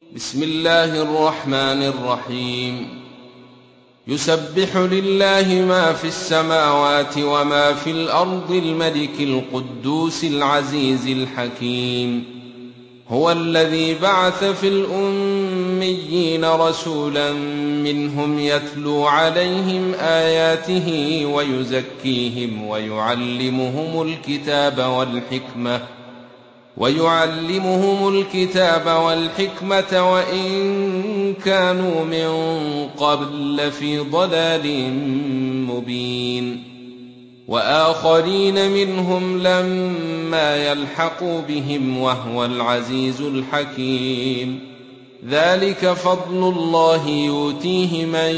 بسم الله الرحمن الرحيم. يسبح لله ما في السماوات وما في الأرض الملك القدوس العزيز الحكيم. هو الذي بعث في الأميين رسولا منهم يتلو عليهم آياته ويزكيهم ويعلمهم الكتاب والحكمة وإن كانوا من قبل لفي ضلال مبين، وآخرين منهم لما يلحقوا بهم وهو العزيز الحكيم. ذلك فضل الله يؤتيه من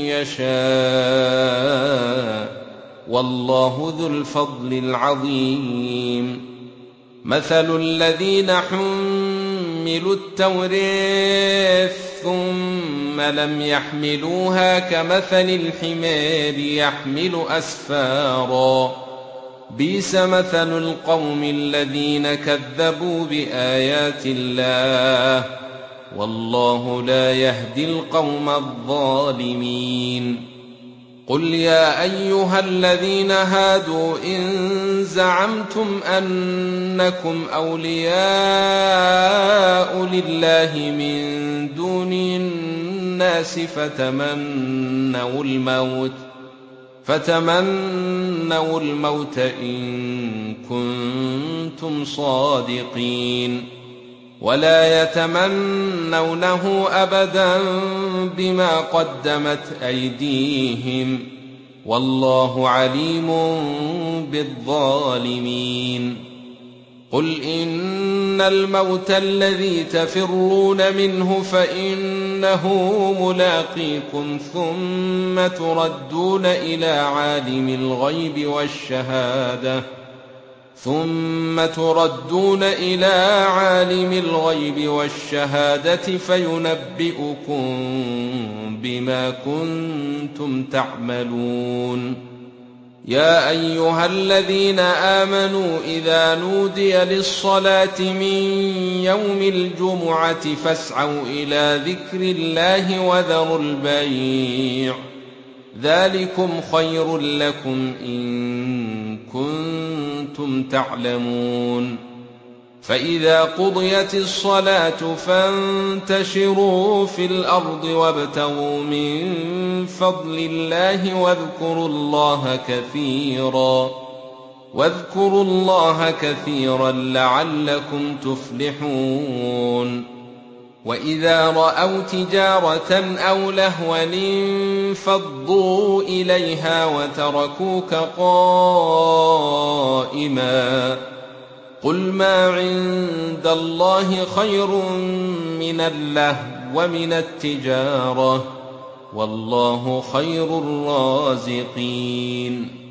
يشاء والله ذو الفضل العظيم. مثل الذين حملوا التوراة ثم لم يحملوها كمثل الحمار يحمل أسفارا، بئس مثل القوم الذين كذبوا بآيات الله والله لا يهدي القوم الظالمين. قل يا أيها الذين هادوا إن زعمتم أنكم أولياء لله من دون الناس فتمنوا الموت إن كنتم صادقين، ولا يتمنونه أبدا بما قدمت أيديهم والله عليم بالظالمين. قل إن الموت الذي تفرون منه فإنه ملاقيكم ثم تردون إلى عالم الغيب والشهادة فينبئكم بما كنتم تعملون. يا أيها الذين آمنوا إذا نودي للصلاة من يوم الجمعة فاسعوا إلى ذكر الله وذروا البيع، ذلكم خير لكم إن كنتم تعلمون. فإذا قضيت الصلاة فانتشروا في الأرض وابتغوا من فضل الله واذكروا الله كثيرا لعلكم تفلحون. وإذا رأوا تجارة أو لهوا انفضوا إليها وتركوك قائما، قل ما عند الله خير من اللهو ومن التجارة والله خير الرازقين.